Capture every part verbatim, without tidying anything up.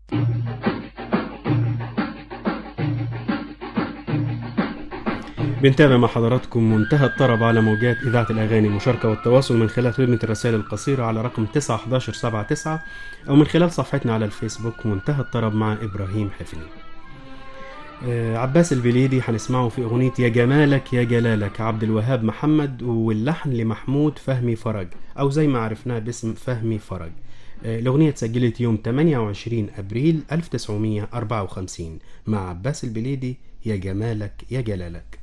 بنتابع مع حضراتكم منتهى الطرب على موجات إذاعة الأغاني. المشاركة والتواصل من خلال خدمة الرسائل القصيرة على رقم تسعة حداشر سبعة تسعة أو من خلال صفحتنا على الفيسبوك منتهى الطرب مع إبراهيم حفني. آه، عباس البليدي هنسمعه في أغنية يا جمالك يا جلالك، عبد الوهاب محمد، واللحن لمحمود فهمي فرج أو زي ما عرفناه باسم فهمي فرج. آه، الأغنية اتسجلت يوم ثمانية وعشرين أبريل ألف وتسعمية وأربعة وخمسين مع عباس البليدي. يا جمالك يا جلالك.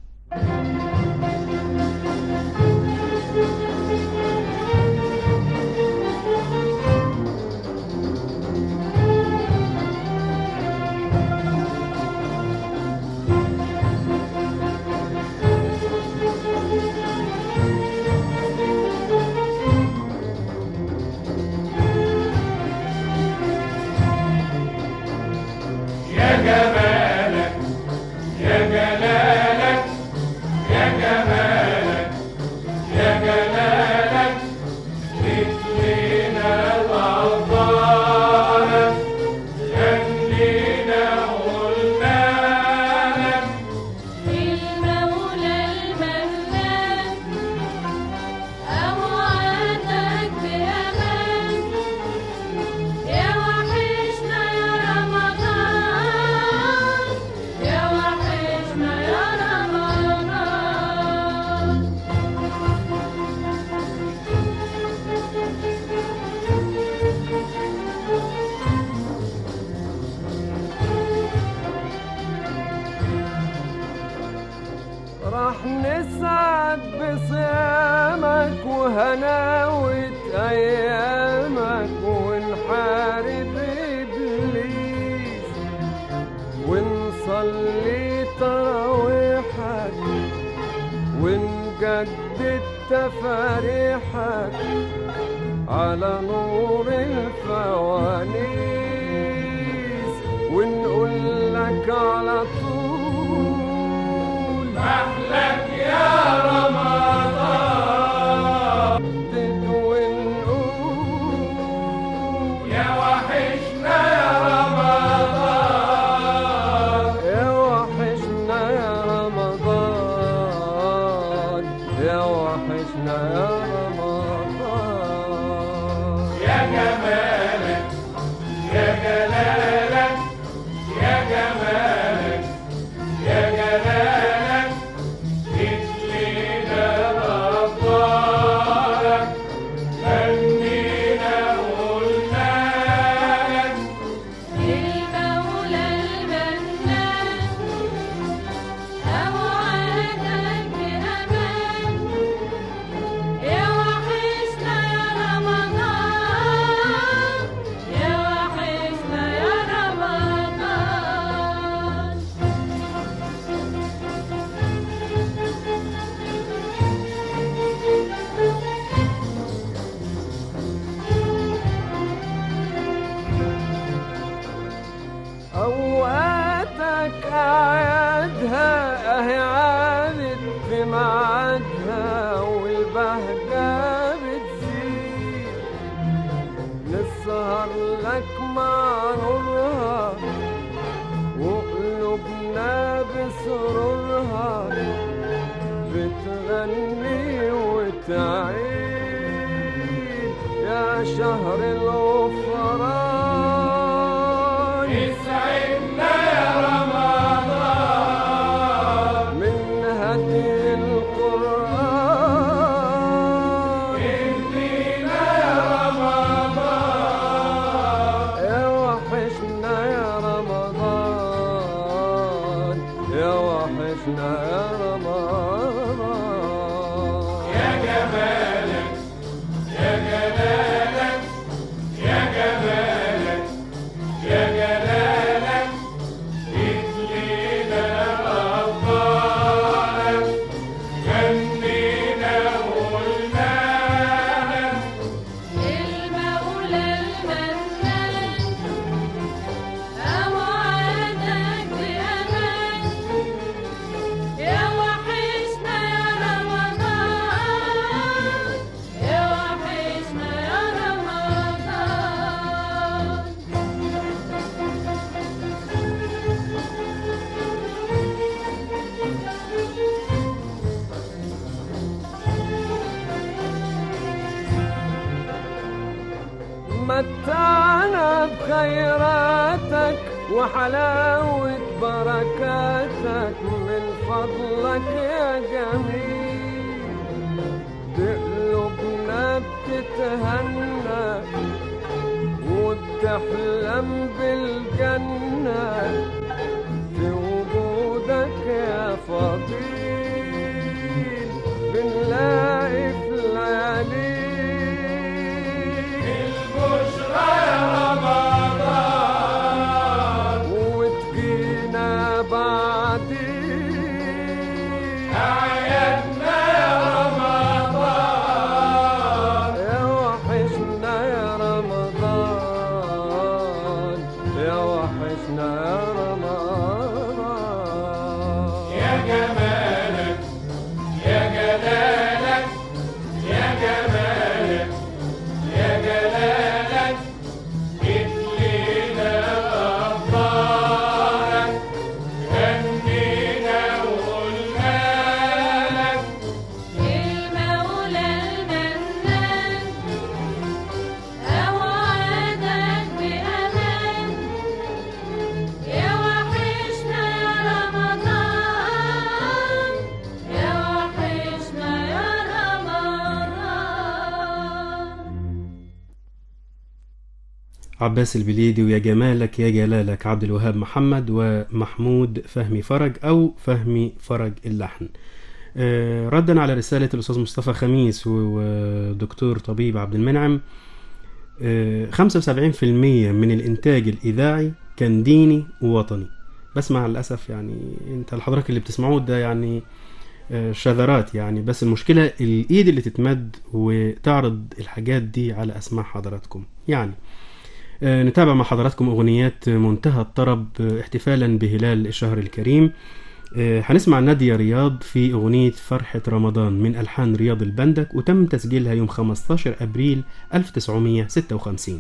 يا جمالك يا جلالك يا جمالك يا جلالك مثلنا الأبطال خلينا قلنا لك المولى المنان أوعدك بأمان يا وحشنا يا رمضان يا وحشنا يا رمضان. راح نسعد بصيامك وهناوة أيامك ونحارب إبليس ونصلي تراويحك ونجدد تفاريحك على نور الفوانيس ونقول لك على طول أحلك يا رمضان ندد ونقول يا وحشنا يا رمضان يا وحشنا يا رمضان يا وحشنا يا رمضان. يا جمالك يا جلالك يا جمالك يا جلالك مثلنا الأبطال خلينا قلنا لك المولى المنان أوعدك بأمان يا وحشنا يا رمضان يا وحشنا يا رمضان. أوقاتك أعيادها أهي عادت في ميعادها والبهجة بتزيد نسهر لك مع نورها وقلوبنا بسرورها بتغني وتعيد يا شهر الغفران يسعدنا يا رمضان من هدي القرآن اهدينا يا رمضان يا وحشنا يا رمضان يا وحشنا يا رمضان. يا جمالك يا جلالك يا جمالك يا جلالك بخيراتك وحلاوة بركاتك من فضلك يا جميل بقلوبنا بتتهنى وبتحلم بالجنة في وجودك يا فضيل بنلاقي في لياليك البشرى يا رمضان وتجينا بعدين أعيادنا يا رمضان يا وحشنا يا رمضان يا وحشنا يا رمضان يا جمالك يا جلالك يا جمالك يا جلالك اتلينا أبطالك غنينا وقلنا لك المولى المنان أوعدك بأمان يا وحشنا يا رمضان يا وحشنا يا رمضان. عباس البليدي ويا جمالك يا جلالك، عبد الوهاب محمد ومحمود فهمي فرج أو فهمي فرج اللحن. آه، ردا على رسالة الأستاذ مصطفى خميس و- ودكتور طبيب عبد المنعم، آه، خمسة وسبعين في المية من الإنتاج الإذاعي كان ديني ووطني، بس مع الأسف يعني أنت الحضرتك اللي بتسمعوه ده يعني آه، شذرات يعني، بس المشكلة الإيد اللي تتمد وتعرض الحاجات دي على أسماع حضراتكم يعني. آه، نتابع مع حضراتكم أغنيات منتهى الطرب آه، احتفالا بهلال الشهر الكريم. آه، هنسمع نادية رياض في أغنية فرحة رمضان من ألحان رياض البندك، وتم تسجيلها يوم خمستاشر أبريل ألف وتسعمية وستة وخمسين.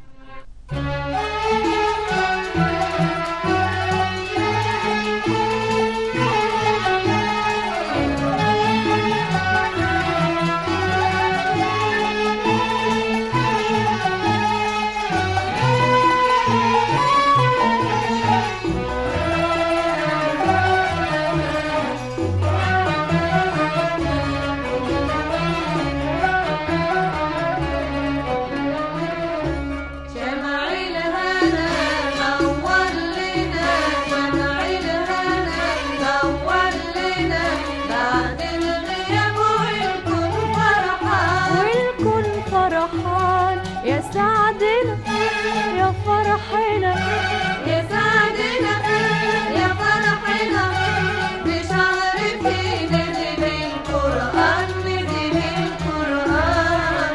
شمع الهنا نور لنا شمع الهنا نور لنا بعد الغياب والكل فرحان والكل فرحان يا سعدنا يا فرحنا يا سعدنا يا فرحنا بشهر فيه نزل القرآن نزل القرآن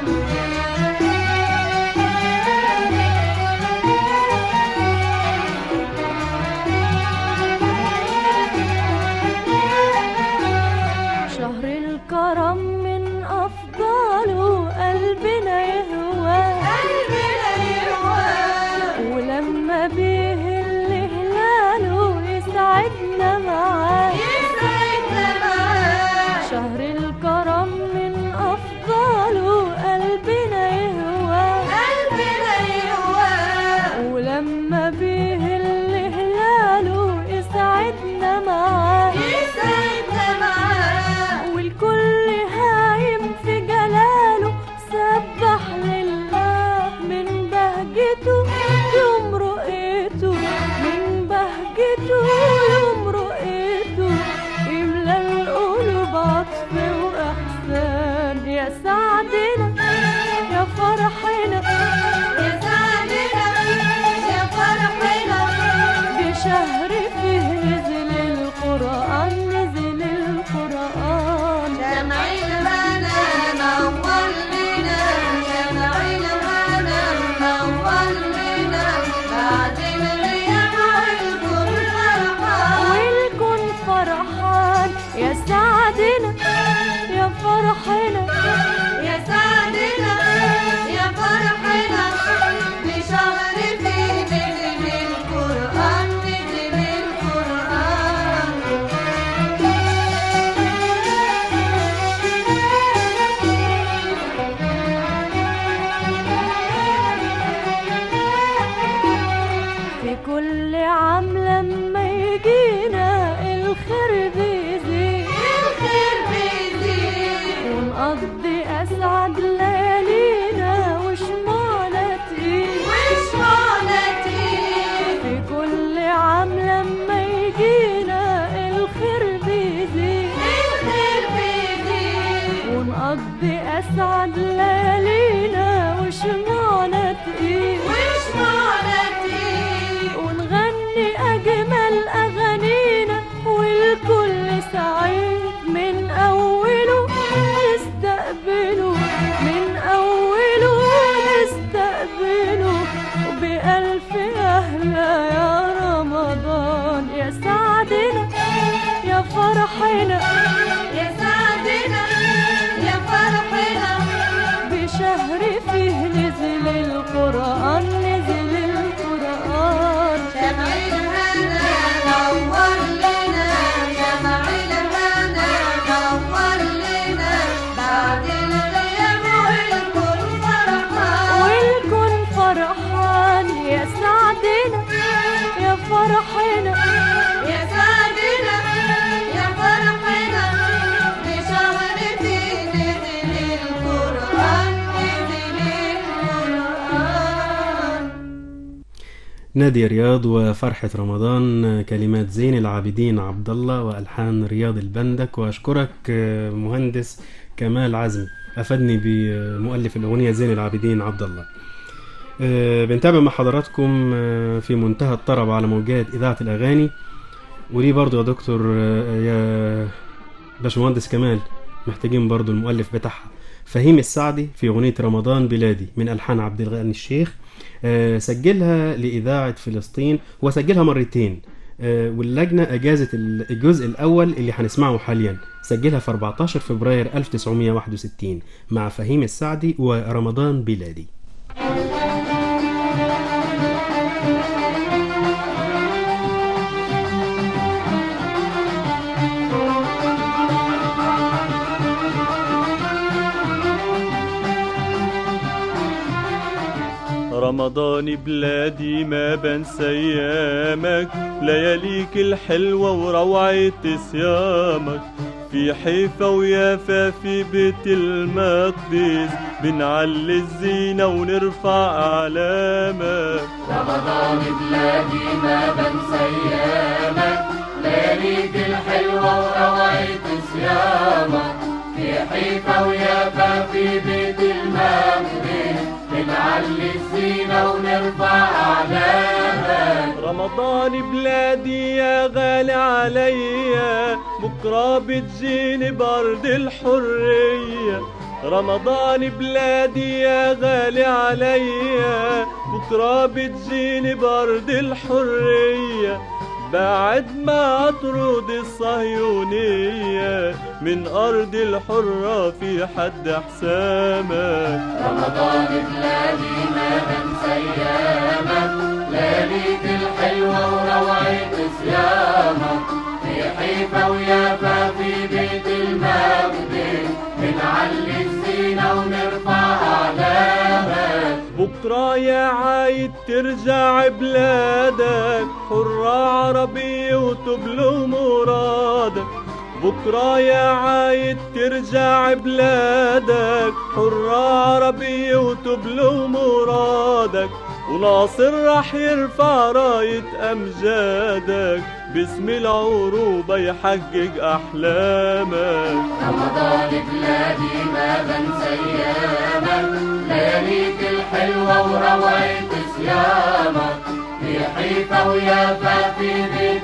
شهر الكرم من أفضاله قلبنا يهواه قلبنا يهواه ولما بيهل هلاله يسعدنا معاه يسعدنا معاه شهر الكرم من أفضاله قلبنا يهواه قلبنا يهواه ولما بيهل هلاله يسعدنا معاه يسعدنا معاه والكل هايم في جلاله سبح لله من بهجته يوم رؤيته من بهجته يوم رؤيته يملى القلوب عطف وإحسان يا سعدنا يا فرحنا يا سعدنا يا فرحنا بشهر فيه نزل القرآن نزل القرآن شمع الهنا نور لنا شمع الهنا نور لنا بعد الغياب والكل فرحان والكل فرحان يا سعدنا يا فرحنا يا سعدنا يا فرحنا بشهر فيه نزل القرآن نزل القرآن فرحنا يا سعدنا يا فرحنا بشهر فيه نزل القرآن نزل القرآن شمع الهنا نور لنا شمع الهنا نور لنا بعد الغياب والكل فرحان والكل فرحان يا سعدنا يا فرحنا يا سعدنا يا فرحنا بشهر فيه نزل القرآن نزل القرآن. نادي رياض وفرحة رمضان، كلمات زين العابدين عبد الله وألحان رياض البندك. وأشكرك مهندس كمال عزمي، أفادني بمؤلف الأغنية زين العابدين عبد الله. بنتابع مع حضراتكم في منتهى الطرب على موجات إذاعة الأغاني. وليه برضو يا دكتور يا باشمهندس كمال محتاجين برضو المؤلف بتاعها فهيم السعدي في أغنية رمضان بلادي من ألحان عبد الغني الشيخ. سجلها لإذاعة فلسطين وسجلها مرتين، واللجنة أجازت الجزء الأول اللي هنسمعه حاليا، سجلها في أربعتاشر فبراير ألف وتسعمائة وواحد وستين مع فهيم السعدي ورمضان بلادي. رمضان بلادي ما بنسى ايامك، لياليك الحلوة وروعة صيامك، في حيفا ويافا في بيت المقدس بنعلي الزينة ونرفع أعلامك. رمضان بلادي ما بنسى ايامك، لياليك الحلوة وروعة صيامك، في حيفا ويافا في بيت المقدس بنعلي الزينة ونرفع أعلامك. رمضان بلادي يا غالي عليا، بكرة بتجيني بأرض الحرية. رمضان بلادي يا غالي عليا، بكرة بتجيني بأرض الحرية، بعد ما أطرد الصهيونية من أرض الحرة في حد حسامك. رمضان بلادي ما بنسى أيامك، لياليك الحلوة وروعة صيامك، في حيفا ويافا في بيت المقدس بنعلي الزينة ونرفع أعلامك. بكرة يا عايد ترجع بلادك حرة عربية وتبلغ مرادك. بكرة يا عايد ترجع بلادك حرة عربية وتبلغ مرادك، وناصر راح يرفع راية أمجادك باسم العروبة يحقق أحلامك. رمضان بلادي ما بنسى أيامك، لياليك الحلوة وروعة صيامك، في حيفا ويافا في بيت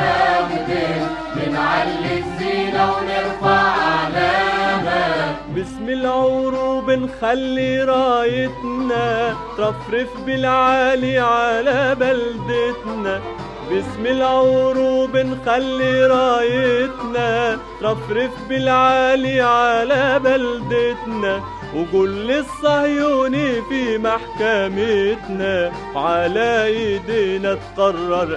المقدس بنعلي الزينة ونرفع أعلامك. باسم العروب نخلي رايتنا ترفرف بالعالي على بلدتنا. باسم العروب نخلي رايتنا ترفرف بالعالي على بلدتنا، وقول للصهيوني في محكمتنا وعلى ايدينا تقرر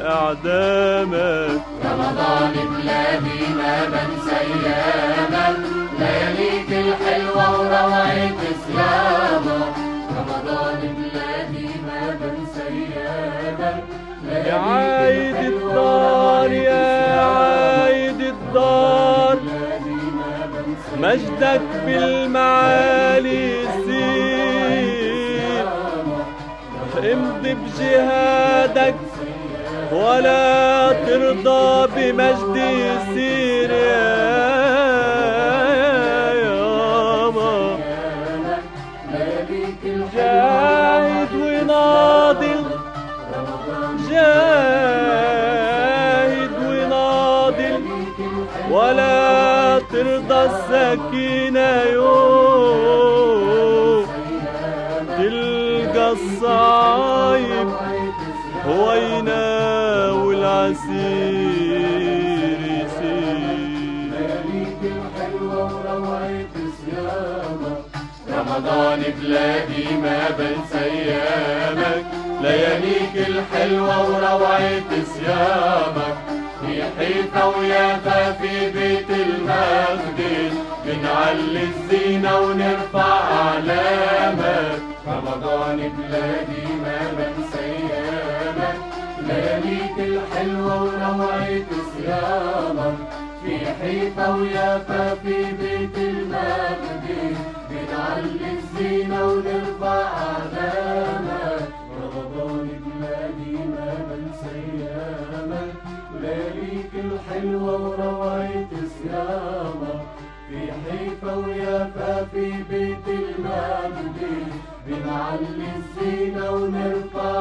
اعدامك. رمضان بلادي ما بنسى أيامك، لياليك الحلوة وروعة صيامك. رمضان بلادي ما بنسى أيامك، يا عايد الدار يا عايد الدار مجدك بالمعالي يسير، امضي بجهادك ولا ترضى بمجد يسير يا ياما. جاهد وناضل جاهد وناضل ولا ترضى السكينة يوم تلقى الصعيب هوينا والعسير يسير. رمضان بلادي ما بنسى ايامك، لياليك الحلوة وروعة صيامك، في حيفا ويافا في بيت المجد، بنعلي الزينة ونرفع أعلامك. رمضان بلادي ما بنسى ايامك، لياليك الحلوة وروعة صيامك، في حيفا ويافا في بيت المجد، بنعلي الزينة ونرفع أعلامك. رمضان بلادي ما بنسى ايامك، لياليك الحلوة وروعة صيامك، في حيفا ويافا في بيت المجد، بنعلي الزينة ونرفع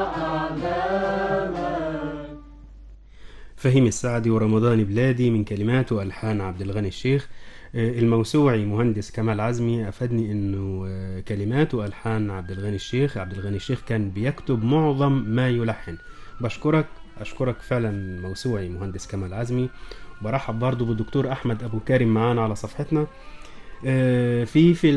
أعلامك. فهيم السعدي ورمضان بلادي من كلمات وألحان عبد الغني الشيخ. الموسوعي مهندس كمال عزمي أفادني أنه كلمات وألحان عبد الغني الشيخ. عبد الغني الشيخ كان بيكتب معظم ما يلحن. بشكرك أشكرك فعلا موسوعي مهندس كمال عزمي. برحب برضو بالدكتور أحمد أبو كارم معانا على صفحتنا في في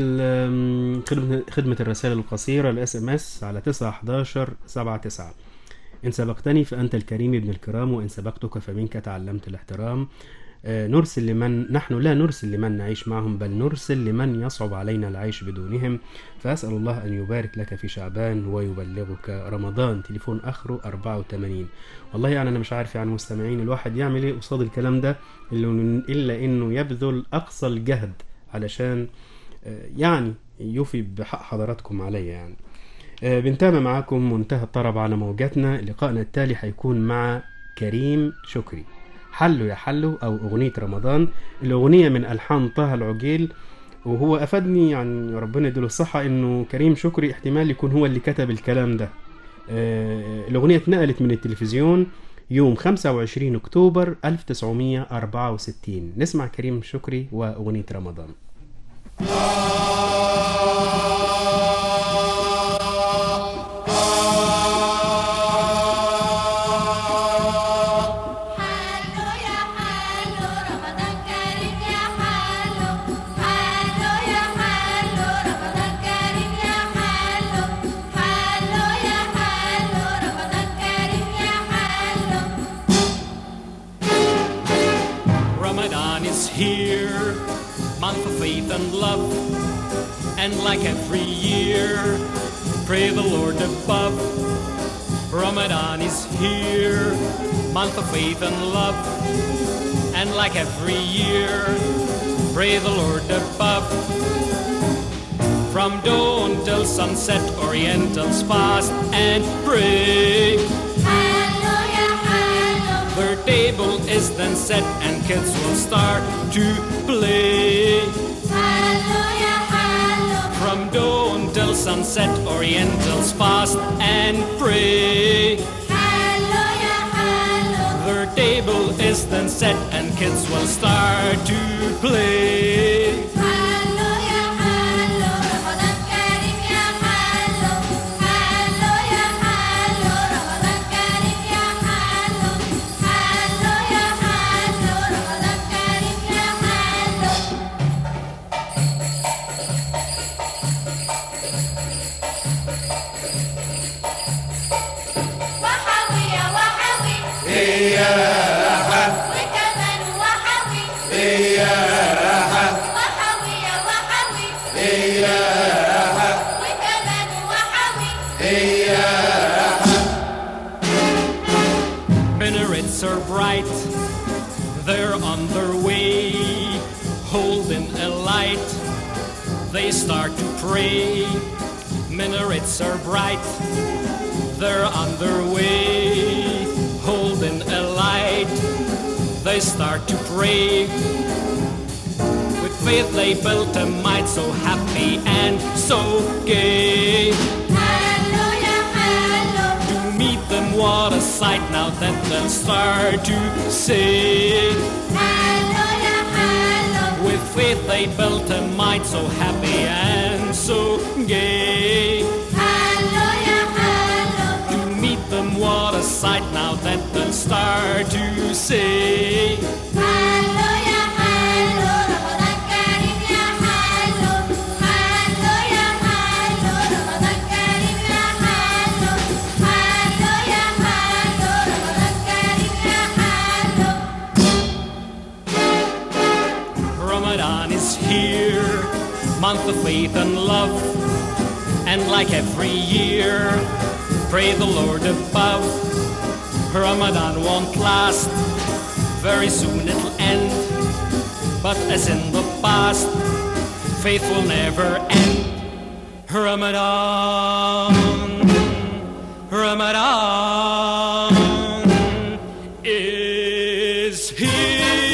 خدمة الرسائل القصيرة الاس ام اس على تسعة حداشر سبعة تسعة. إن سبقتني فأنت الكريم ابن الكرام، وإن سبقتك فمنك تعلمت الاحترام. نرسل لمن نحن لا نرسل لمن نعيش معهم، بل نرسل لمن يصعب علينا العيش بدونهم. فأسأل الله أن يبارك لك في شعبان ويبلغك رمضان. تليفون آخره أربعة وثمانين. والله يعني أنا مش عارف يعني مستمعين الواحد يعمل إيه قصاد الكلام ده إلا إنه يبذل أقصى الجهد علشان يعني يوفي بحق حضراتكم عليا. يعني بنتابع معاكم منتهى الطرب على موجاتنا. لقائنا التالي هيكون مع كريم شكري، حلو يا حلو أو أغنية رمضان. الأغنية من ألحان طه العجيل، وهو أفادني يعني ربنا يديله الصحة إنه كريم شكري احتمال يكون هو اللي كتب الكلام ده. الأغنية اتنقلت من التلفزيون يوم خمسة وعشرين أكتوبر ألف وتسعمية وأربعة وستين. نسمع كريم شكري وأغنية رمضان. Here, month of faith and love, and like every year, pray the Lord above. Ramadan is here, month of faith and love, and like every year, pray the Lord above. From dawn till sunset, Orientals fast and pray. Their table is then set and kids will start to play. Hallelujah, hallelujah. From dawn till sunset, Orientals fast and pray. Hallelujah, hallelujah. Their table is then set and kids will start to play. Minarets are bright, they're on their way, holding a light, they start to pray. Minarets are bright, they're on their way, holding a light, they start to pray. With faith they built a might so happy and so gay. Hallelujah, hallelujah. To meet them what a sight, now that they'll start to sing. Hallelujah, hallelujah. With faith they built a might so happy and so gay. Hallelujah, hallelujah. To meet them what a sight, now that they'll start to sing. Hallelujah, hallelujah. Ramadan Kareem ya hallelujah. Hallelujah, hallelujah. month of faith and love. And like every year, pray the Lord above, Ramadan won't last, very soon it'll end. But as in the past, faith will never end. Ramadan, Ramadan is here.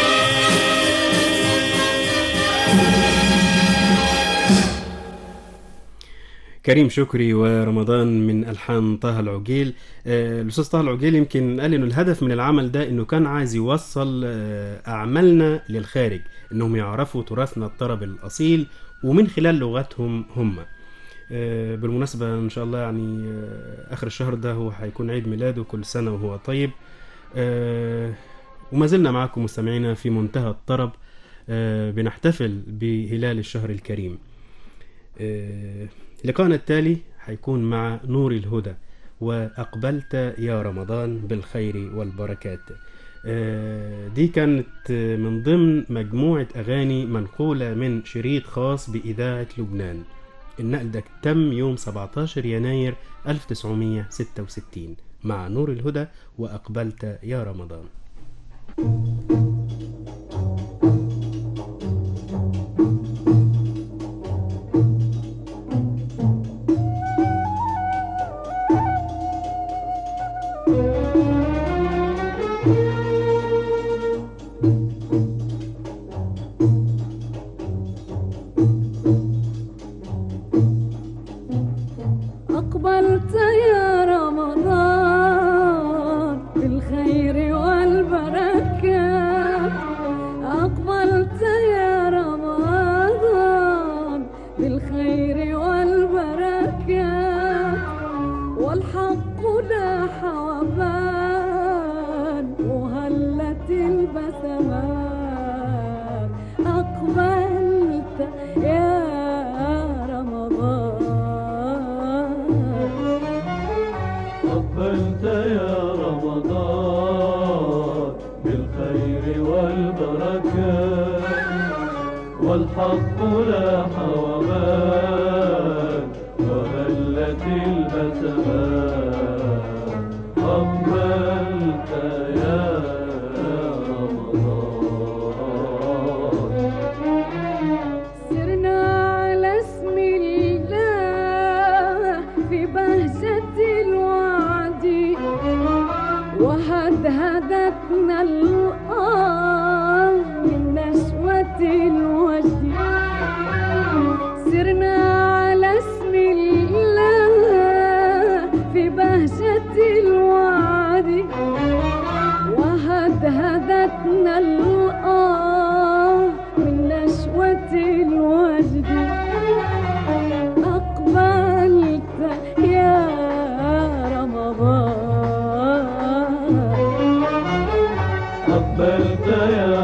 كريم شكري ورمضان من ألحان طه العقيل. آه، الأستاذ طه العقيل يمكن قال إنه الهدف من العمل ده إنه كان عايز يوصل آه، أعمالنا للخارج، إنهم يعرفوا تراثنا الطرب الأصيل ومن خلال لغتهم هم. آه، بالمناسبة إن شاء الله يعني آه، آخر الشهر ده هو هيكون عيد ميلاده، كل سنة وهو طيب. آه، وما زلنا معكم مستمعينا في منتهى الطرب، آه، بنحتفل بهلال الشهر الكريم. آه، لقاءنا التالي هيكون مع نور الهدى وأقبلت يا رمضان بالخير والبركات. آه، دي كانت من ضمن مجموعة أغاني منقولة من شريط خاص بإذاعة لبنان. النقل ده تم يوم سبعتاشر يناير ألف وتسعمية وستة وستين مع نور الهدى وأقبلت يا رمضان. أقبلت يا رمضان بالخير والبركات، أقبلت يا رمضان بالخير والبركات، والحق لاح وبان وهلت البسمات. أقبلت يا أقبلت يا رمضان بالخير والبركات، والحق لاح وبان وهلت البسمات. أقبلت يا رمضان. سرنا على اسم الله في بهجة الوعد، وهدهدتنا الأرض من نشوة الوجد. سرنا على اسم الله في بهجة الوعد، وهدهدتنا الأرض من نشوة الوجد. أقبلت يا أقبلت يا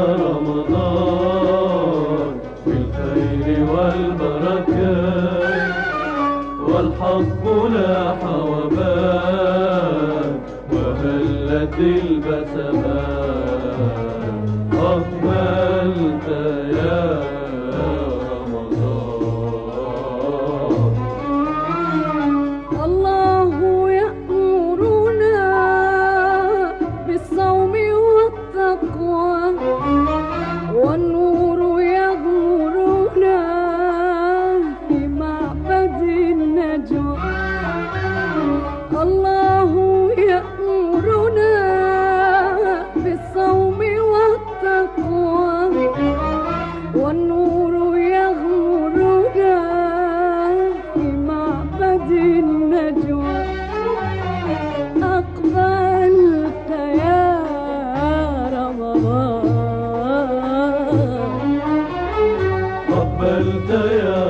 رمضان بالخير والبركات، والحق لاح وبان وهلت البسمات. أقبلت يا رمضان. الله يأمرنا بالصوم والتقوى، والنور يغمرنا في معبد النجوى. الله يأمرنا بالصوم والتقوى، والنور يغمرنا في معبد النجوى. أقبلت يا رمضان. أقبلت يا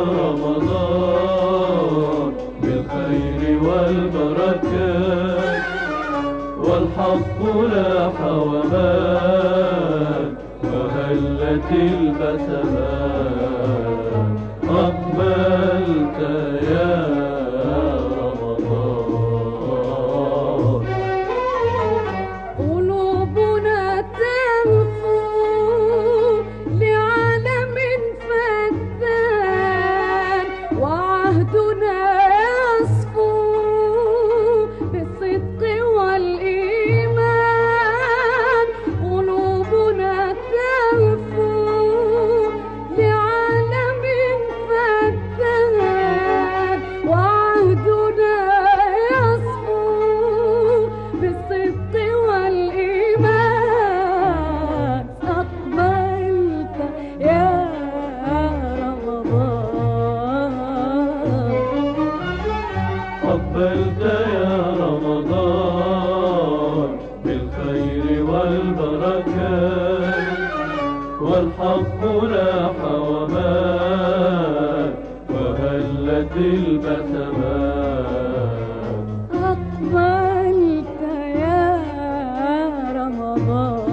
رمضان بالخير والبركات، والحق لاح وبان وهلت البسمات. أقبلت يا رمضان. قلوبنا تهفو لعالم فتان، والحق لاح وبان وهلت البسمات أقبلت يا رمضان.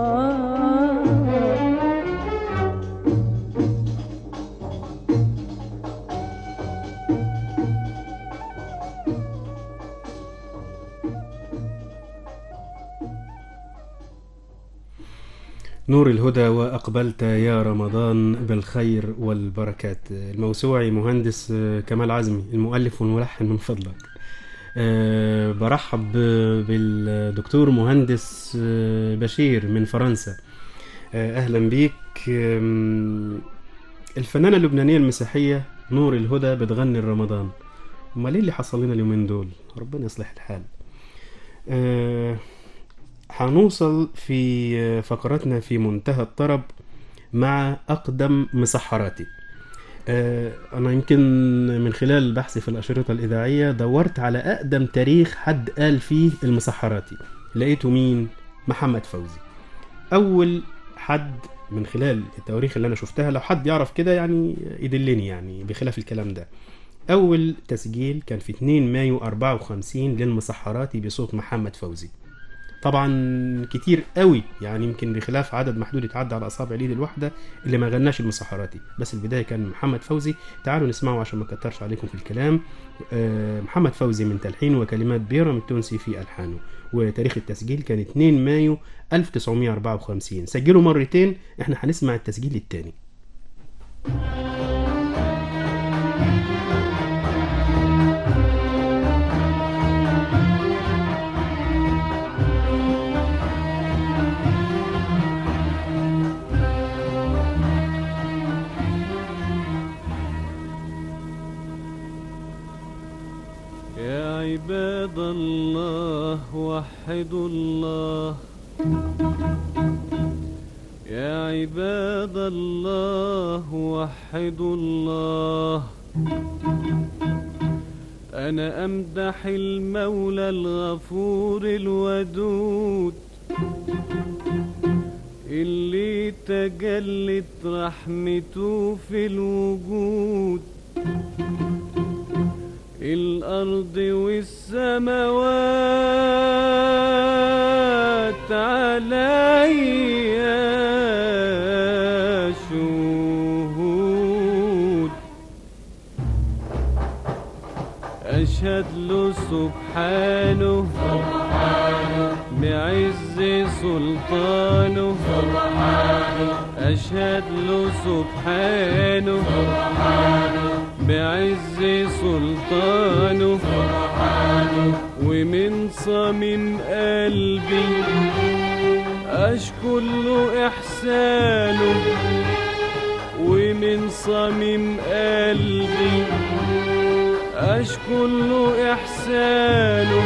نور الهدى وأقبلت يا رمضان بالخير والبركات. الموسوعي مهندس كمال عزمي، المؤلف والملحن من فضلك. أه برحب بالدكتور مهندس بشير من فرنسا. أه أهلا بيك. الفنانة اللبنانية المسيحية نور الهدى بتغني رمضان. امال ايه اللي حصل لنا اليومين دول؟ ربنا يصلح الحال. أه هنوصل في فقرتنا في منتهى الطرب مع أقدم مسحراتي. أنا يمكن من خلال بحثي في الأشرطة الإذاعية دورت على أقدم تاريخ حد قال فيه المسحراتي. لقيته مين؟ محمد فوزي. أول حد من خلال التواريخ اللي أنا شفتها، لو حد يعرف كده يعني يدلني يعني بخلاف الكلام ده. أول تسجيل كان في اتنين مايو أربعة وخمسين للمسحراتي بصوت محمد فوزي. طبعا كتير قوي يعني يمكن بخلاف عدد محدود يتعدى على اصابع اليد الواحده اللي ما غناش المسحراتي، بس البدايه كان محمد فوزي. تعالوا نسمعه عشان ما كترش عليكم في الكلام. محمد فوزي من تلحين وكلمات بيرم التونسي في الحانه، وتاريخ التسجيل كان اتنين مايو ألف وتسعمائة وأربعة وخمسين. سجلوا مرتين، احنا هنسمع التسجيل الثاني. عباد الله وحدوا الله، يا عباد الله وحدوا الله. أنا أمدح المولى الغفور الودود اللي تجلت رحمته في الوجود. الأرض والسماوات عليا شهود، أشهد له سبحانه بعز سلطانه، أشهد له سبحانه بعز سلطانه، ومن صميم قلبي أشكر له إحسانه، ومن صميم قلبي أشكر له إحسانه.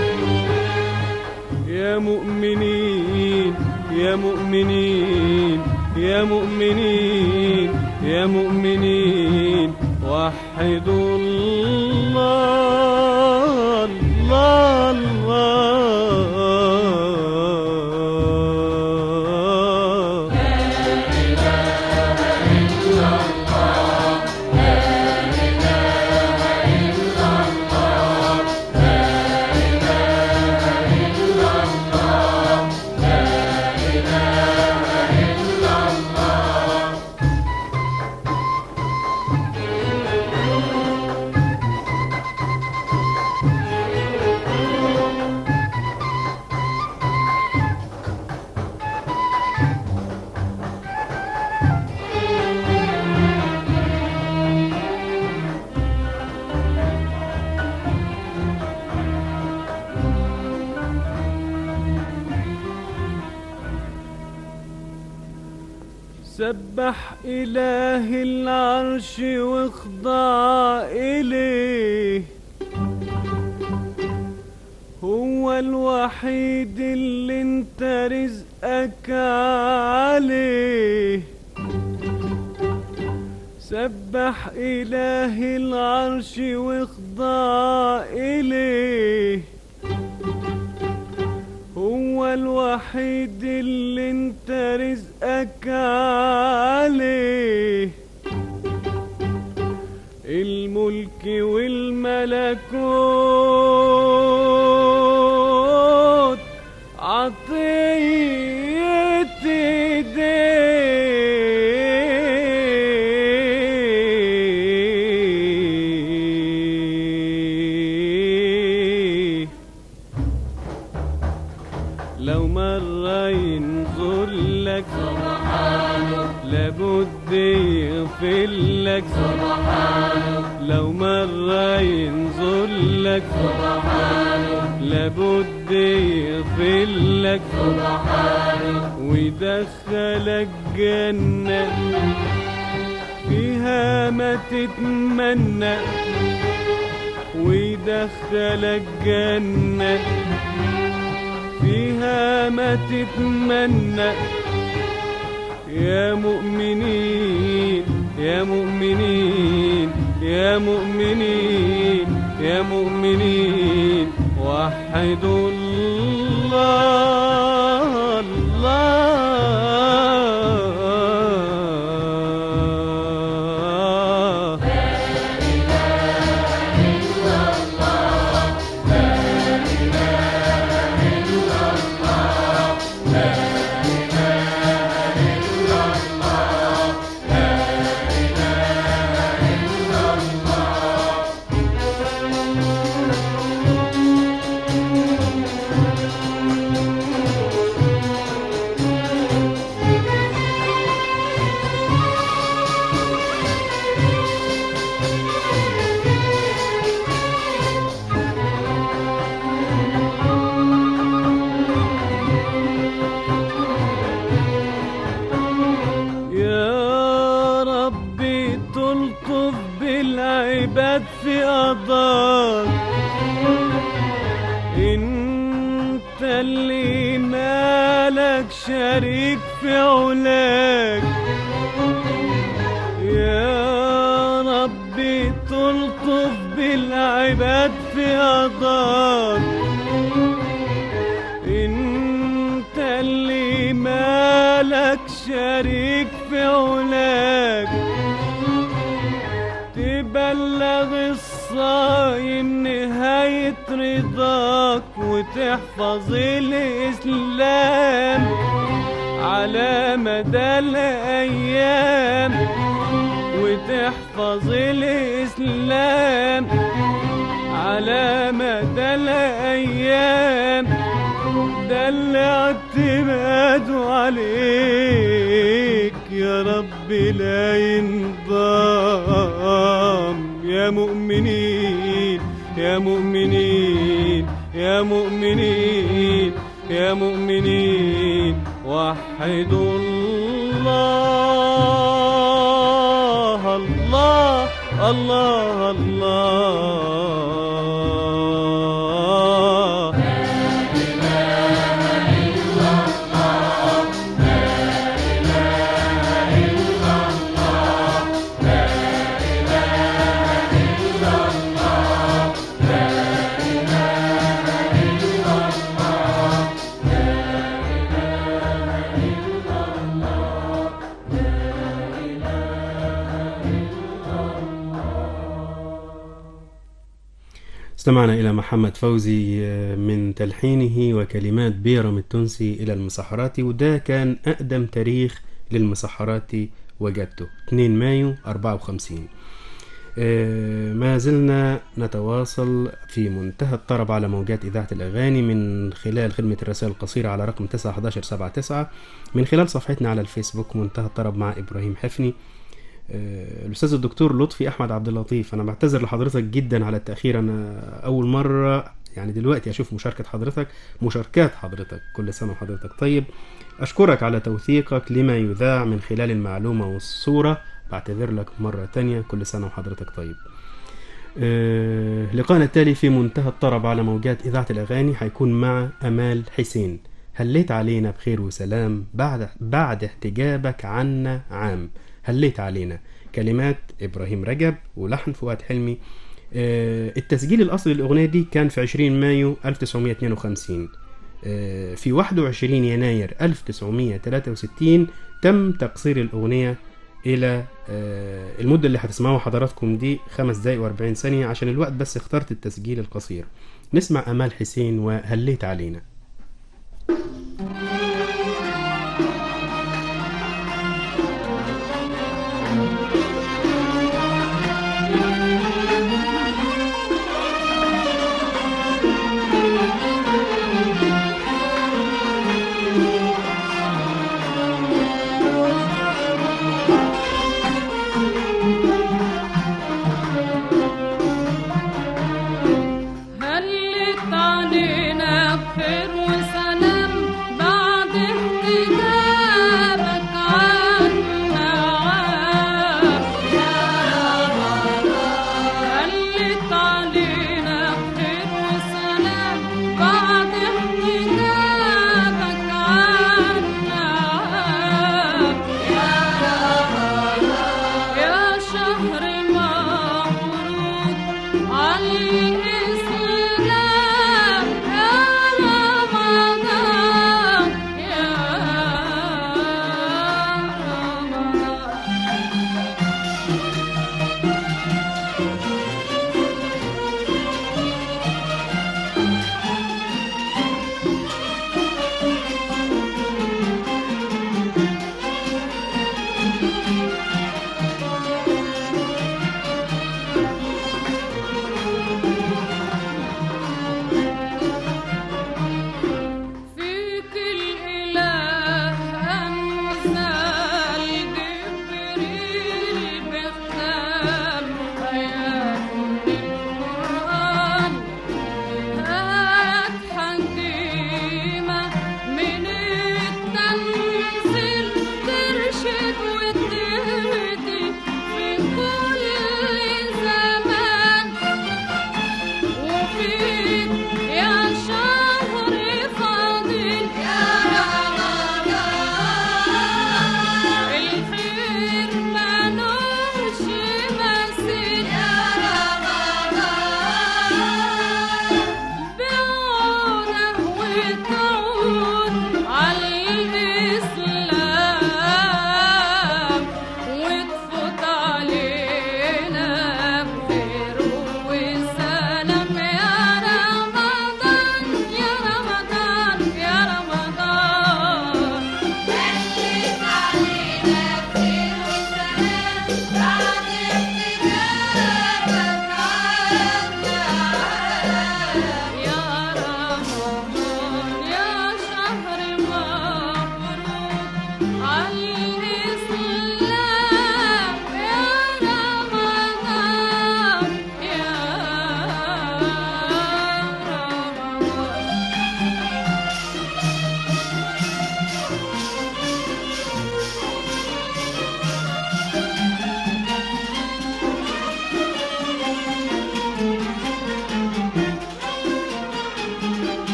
يا مؤمنين يا مؤمنين يا مؤمنين يا مؤمنين وحدوا الله الله الله. لا إله إلا الله، لا إله إلا الله، لا إله إلا الله، لا إله إلا الله. سبح إله العرش واخضع إليه، هو الوحيد اللي انت رزقك عليه. سبح إله العرش واخضع إليه، هو الوحيد اللي انت رزقك عليه الملك والملكوت عطية ايديه لو مرة ينظر لك سبحانه لابد يغفر لك سبحانه لو مرة ينظر لك سبحانه لابد يغفر لك سبحانه ويدخلك جنة فيها ما تتمنى ويدخلك جنة فيها ما تتمنى يا مؤمنين يا مؤمنين يا مؤمنين يا مؤمنين وحدوا الله الله بالعباد في قضاك انت اللي مالك شريك في علاك يا ربي تلطف بالعباد في قضاك انت اللي مالك شريك في علاك تبلغ الصايم نهاية رضاك وتحفظ الإسلام على مدى الأيام وتحفظ الإسلام على مدى الأيام ده اللي اعتماده عليك يا رب لا ينضام يا مؤمنين يا مؤمنين يا مؤمنين يا مؤمنين وحدوا الله الله الله الله استمعنا إلى محمد فوزي من تلحينه وكلمات بيرم التونسي إلى المسحراتي، وده كان أقدم تاريخ للمسحراتي وجدته اثنين مايو أربعة وخمسين. ما زلنا نتواصل في منتهى الطرب على موجات إذاعة الأغاني من خلال خدمة الرسائل القصيرة على رقم تسعة واحد واحد سبعة تسعة، من خلال صفحتنا على الفيسبوك منتهى الطرب مع إبراهيم حفني. الأستاذ الدكتور لطفي أحمد عبد اللطيف، أنا بعتذر لحضرتك جدا على التأخير، أنا أول مرة يعني دلوقتي أشوف مشاركة حضرتك مشاركات حضرتك، كل سنة وحضرتك طيب. أشكرك على توثيقك لما يذاع من خلال المعلومة والصورة، بعتذر لك مرة تانية، كل سنة وحضرتك طيب. أه لقاءنا التالي في منتهى الطرب على موجات إذاعة الأغاني هيكون مع أمال حسين. هليت علينا بخير وسلام بعد بعد احتجابك عنا عام، هليت علينا، كلمات إبراهيم رجب ولحن فؤاد حلمي. أه التسجيل الأصلي للأغنية دي كان في عشرين مايو ألف وتسعمائة واثنين وخمسين. آه، في واحد وعشرين يناير ألف وتسعمية وتلاتة وستين تم تقصير الأغنية إلى آه، المدة اللي هتسمعوها حضراتكم دي خمس دقايق وأربعين ثانية. عشان الوقت بس اخترت التسجيل القصير. نسمع أمال حسين وهليت علينا. هلت علينا في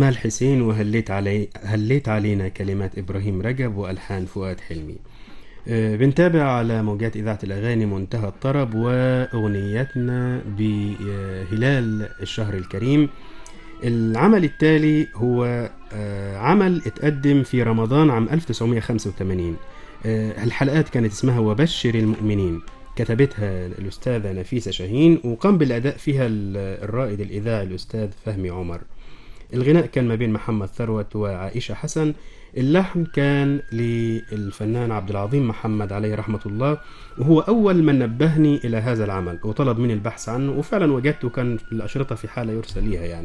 جمال حسين وهليت علي هليت علينا كلمات إبراهيم رجب وألحان فؤاد حلمي. آه، بنتابع على موجات إذاعة الأغاني منتهى الطرب وأغنيتنا بهلال الشهر الكريم. العمل التالي هو آه، عمل اتقدم في رمضان عام ألف وتسعمائة وخمسة وثمانين. آه، الحلقات كانت اسمها وبشر المؤمنين، كتبتها الأستاذة نفيسة شاهين، وقام بالأداء فيها الرائد الإذاعي الأستاذ فهمي عمر. الغناء كان ما بين محمد ثروت وعائشة حسن. اللحن كان للفنان عبد العظيم محمد عليه رحمة الله، وهو أول من نبهني إلى هذا العمل وطلب مني البحث عنه، وفعلا وجدته، كان الأشرطة في حالة يرسل ليها يعني.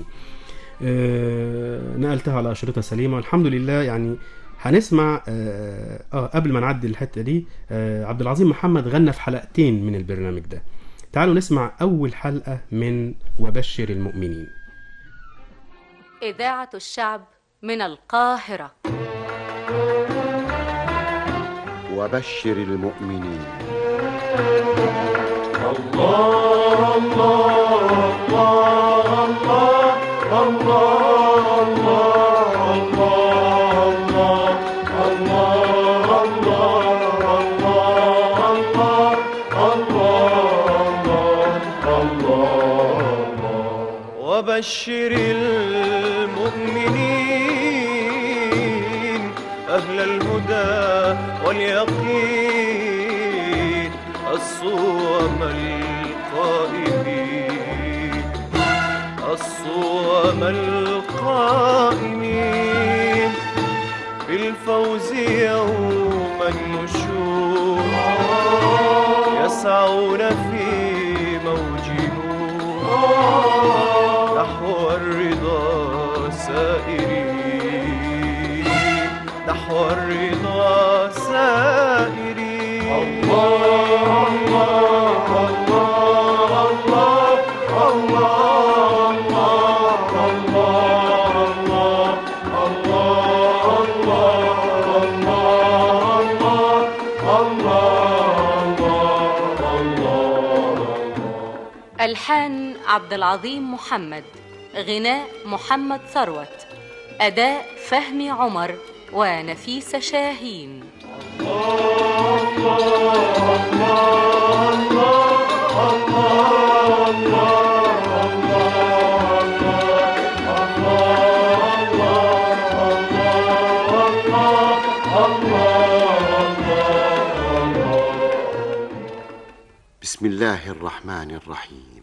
آه نقلتها على أشرطة سليمة والحمد لله. يعني هنسمع آه, آه قبل ما نعدي الحتة دي، آه عبد العظيم محمد غنى في حلقتين من البرنامج ده. تعالوا نسمع أول حلقة من وبشر المؤمنين. إذاعة الشعب من القاهرة. وبشر المؤمنين. الله الله الله الله الله وبشر المؤمنين أهل الهدى واليقين الصوم القائمين الصوم القائمين بالفوز يوم النشور يسعون في موج نور نحو الرضا سائرين نحو الرضا سائرين. الله الله الله الله الله ألحان عبد العظيم محمد، غناء محمد ثروت، أداء فهمي عمر ونفيسة شاهين. بسم الله الرحمن الرحيم.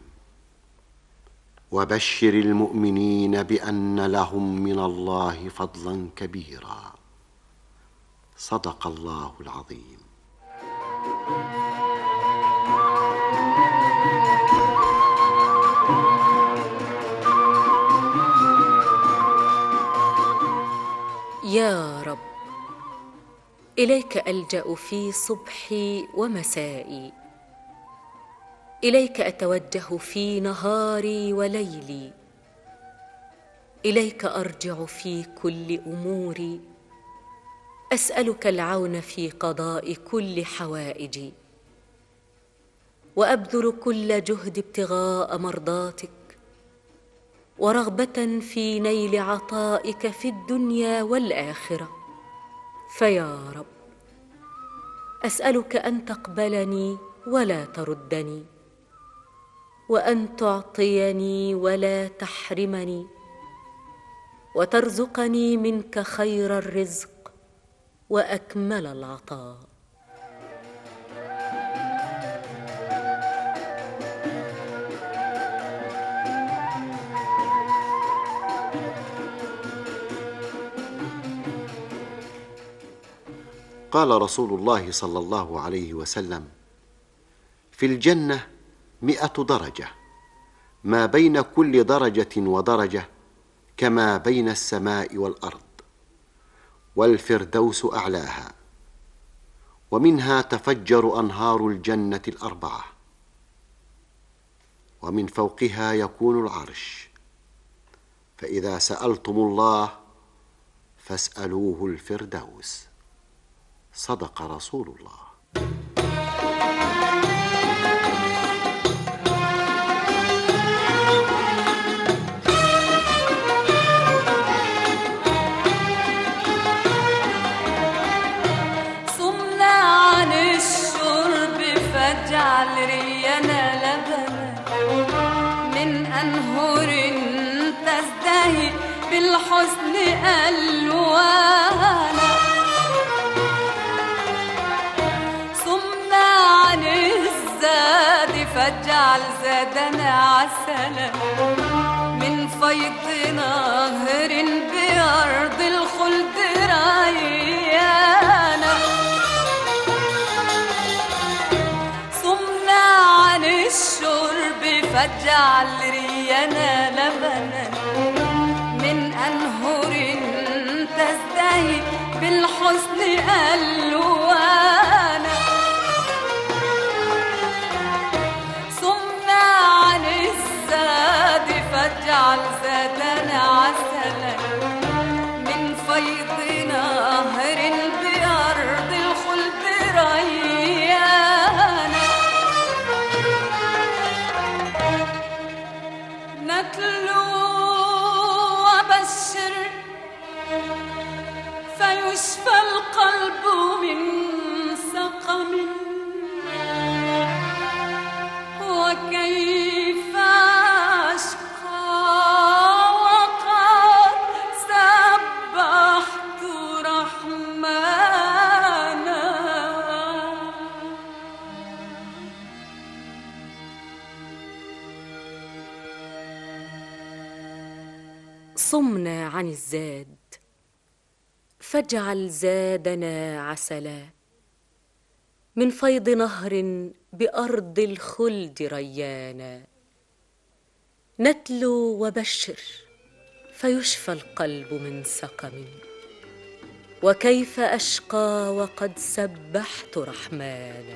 وبشر المؤمنين بأن لهم من الله فضلا كبيرا. صدق الله العظيم. يا رب، إليك ألجأ في صبحي ومسائي، إليك أتوجه في نهاري وليلي، إليك أرجع في كل أموري، أسألك العون في قضاء كل حوائجي، وأبذل كل جهد ابتغاء مرضاتك ورغبة في نيل عطائك في الدنيا والآخرة. فيا رب، أسألك أن تقبلني ولا تردني، وأن تعطيني ولا تحرمني، وترزقني منك خير الرزق وأكمل العطاء. قال رسول الله صلى الله عليه وسلم: في الجنة مئة درجة، ما بين كل درجة ودرجة كما بين السماء والأرض، والفردوس أعلاها، ومنها تفجر أنهار الجنة الأربعة، ومن فوقها يكون العرش، فإذا سألتم الله فاسألوه الفردوس. صدق رسول الله. بالحزن ألوانا صمنا عن الزاد فاجعل زادنا عسلا من فيض نهر بأرض الخلد ريانا صمنا عن الشرب فاجعل رينا لبنا من أنهر تزدهي بالحسن ألوانا صمنا عن الزاد فاجعل زادنا عسلا من فيض نهر بأرض الخلد ريانا نتلو وبشر فيشفى القلب من سقم وكيف أشقى وقد سبحت رحمانا صمنا عن الزاد فاجعل زادنا عسلا من فيض نهر بأرض الخلد ريانا نتلو وبشر فيشفى القلب من سقم وكيف أشقى وقد سبحت رحمانا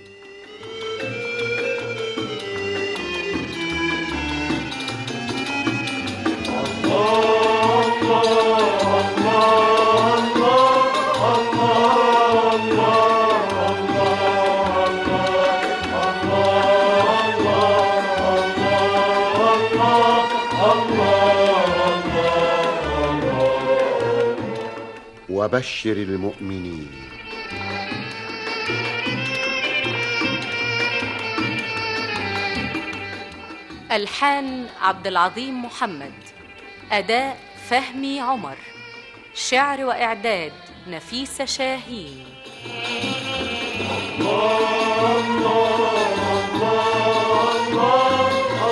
وبشر المؤمنين. ألحان عبد العظيم محمد، أداء فهمي عمر، شعر وإعداد نفيسة شاهين. الله الله الله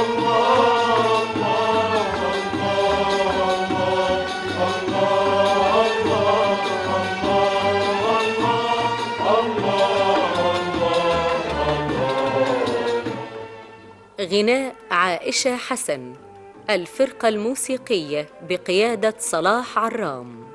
غناء عائشة حسن، الفرقة الموسيقية بقيادة صلاح عرام.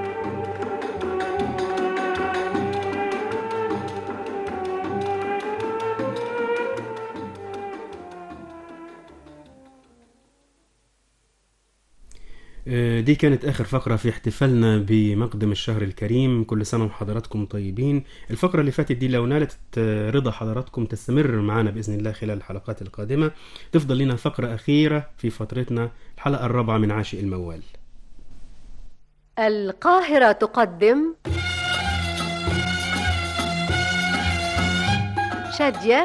دي كانت آخر فقرة في احتفالنا بمقدم الشهر الكريم. كل سنة وحضراتكم طيبين. الفقرة اللي فاتت دي لو نالت رضا حضراتكم تستمر معنا بإذن الله خلال الحلقات القادمة. تفضل لنا فقرة أخيرة في فترتنا، الحلقة الرابعة من عاشق الموال. القاهرة تقدم شادية،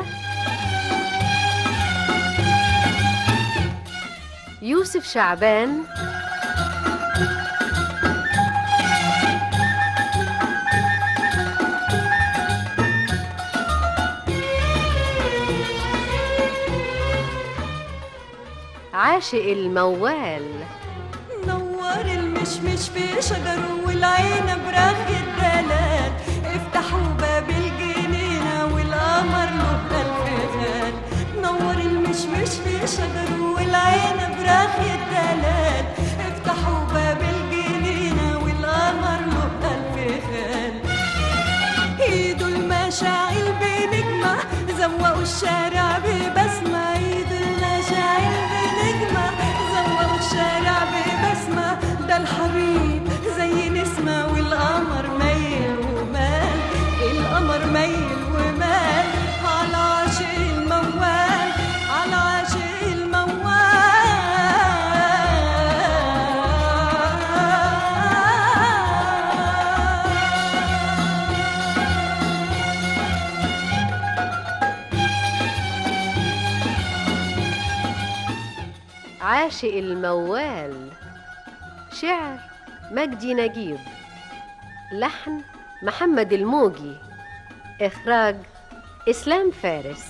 يوسف شعبان، عاشق الموال. نور المشمش في شجره والعين براخ الدلال، افتحوا باب الجنينة والقمر له ألف خال. نور المشمش في شجره والعين براخ الدلال، افتحوا باب الجنينة والقمر له ألف خال. ايدوا المشاعل بنجمة زوقوا الشارع ببسمة، ايدوا المشاعل بنجمة زوقوا الشارع ببسمة. ده الحبيب زي نسمة والقمر ميل ومال، القمر ميل ومال على عاشق الموال، على عاشق الموال. عاشق الموال الشعر مجدي نجيب، لحن محمد الموجي، إخراج إسلام فارس.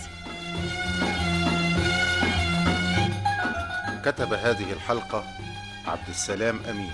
كتب هذه الحلقة عبد السلام أمين.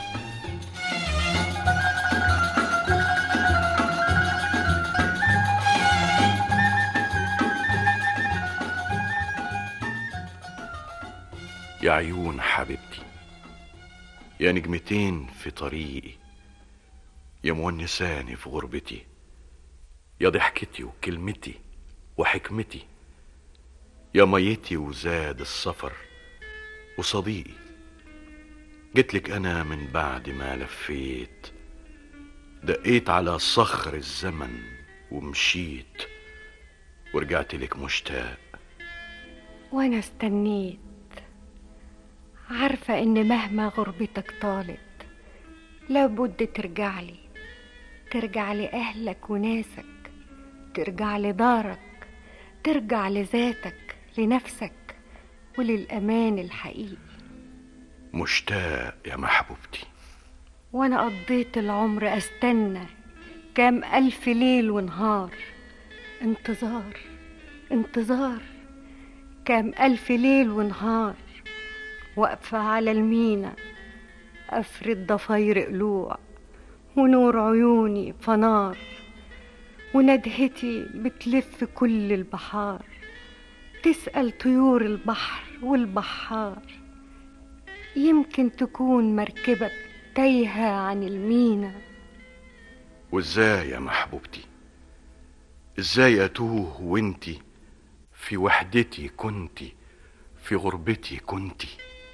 يا عيون حبيبتي، يا نجمتين في طريقي، يا مونساني في غربتي، يا ضحكتي وكلمتي وحكمتي، يا ميتي وزاد السفر وصديقي. جيتلك أنا من بعد ما لفيت، دقيت على صخر الزمن ومشيت، ورجعت لك مشتاق. وأنا استنيت، عارفة إن مهما غربتك طالت لابد ترجعلي، ترجع لأهلك وناسك، ترجع لدارك، ترجع لذاتك، لنفسك وللأمان الحقيقي. مشتاق يا محبوبتي. وأنا قضيت العمر أستنى كام ألف ليل ونهار، انتظار انتظار، كام ألف ليل ونهار، واقفة على المينا أفرد ضفاير قلوع، ونور عيوني فنار، وندهتي بتلف كل البحار، تسأل طيور البحر والبحار، يمكن تكون مركبك تايهة عن المينا. وازاي يا محبوبتي، ازاي اتوه وانتي في وحدتي كنتي، في غربتي كنتي.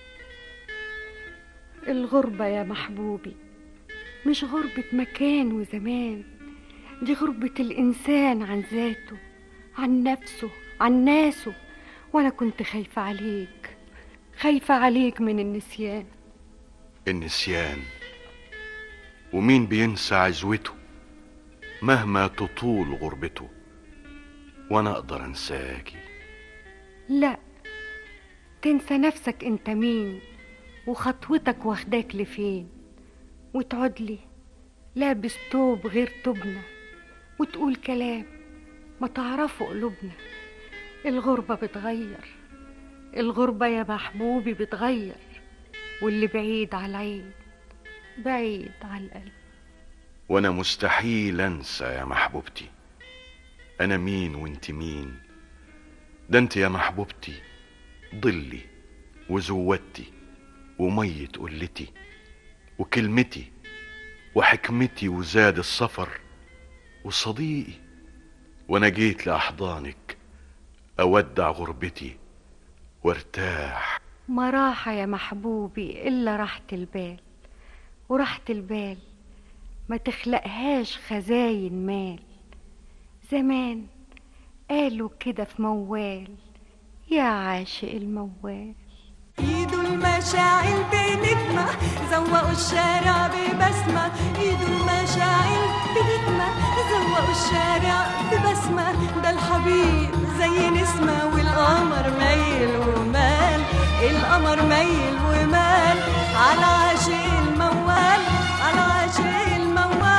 الغربة يا محبوبي مش غربة مكان وزمان، دي غربة الإنسان عن ذاته، عن نفسه، عن ناسه. وأنا كنت خايفة عليك، خايفة عليك من النسيان. النسيان؟ ومين بينسى عزوته مهما تطول غربته؟ وأنا أقدر أنساكي؟ لا، تنسى نفسك انت مين، وخطوتك واخداك لفين، وتقعد لي لابس توب غير توبنا، وتقول كلام ما تعرفه قلوبنا. الغربة بتغير، الغربة يا محبوبي بتغير، واللي بعيد على العين بعيد على القلب. وانا مستحيل انسى يا محبوبتي، انا مين وانت مين؟ ده انت يا محبوبتي ضلي وزوتي ومية قلتي وكلمتي وحكمتي وزاد السفر وصديقي. وانا جيت لأحضانك اودع غربتي وارتاح. ما راحة يا محبوبي إلا راحة البال، وراحة البال ما تخلقهاش خزاين مال. زمان قالوا كده في موال، يا عاشق الموال. ايدوا المشاعل بنجمة، زوقوا الشارع ببسمة، ايدوا المشاعل بنجمة، زوقوا الشارع ببسمة. ده الحبيب زي نسمة، والقمر ميل ومال، القمر ميل ومال على عاشق الموال، على عاشق الموال.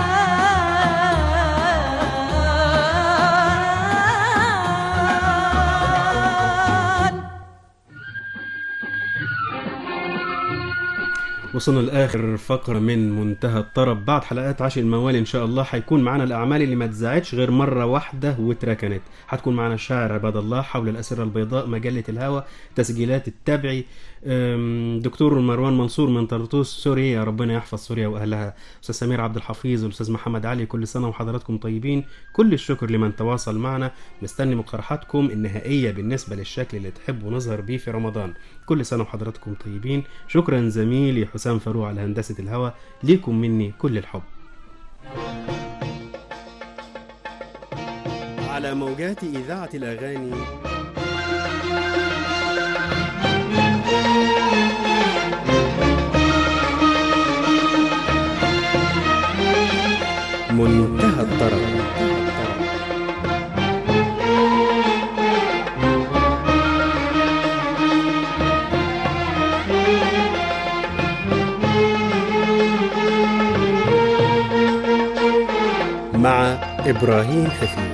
وصلنا لآخر فقرة من منتهى الطرب. بعد حلقات عاشق الموال إن شاء الله هيكون معنا الأعمال اللي ما اتذاعتش غير مرة واحدة واتركنت. هتكون معنا الشاعر عباد الله، حول الأسرة البيضاء، مجلة الهوى، تسجيلات التبعي، دكتور مروان منصور من طرطوس سوريا، ربنا يحفظ سوريا وأهلها، أستاذ سمير عبد الحفيظ والأستاذ محمد علي. كل سنة وحضراتكم طيبين. كل الشكر لمن تواصل معنا. مستني مقترحاتكم النهائية بالنسبة للشكل اللي تحبوا نظهر بيه في رمضان. كل سنة وحضراتكم طيبين. شكرا زميلي حسام فاروق على هندسة الهوى. ليكم مني كل الحب. على موجات إذاعة الأغاني منتهى الطرب. مع إبراهيم حفيظ.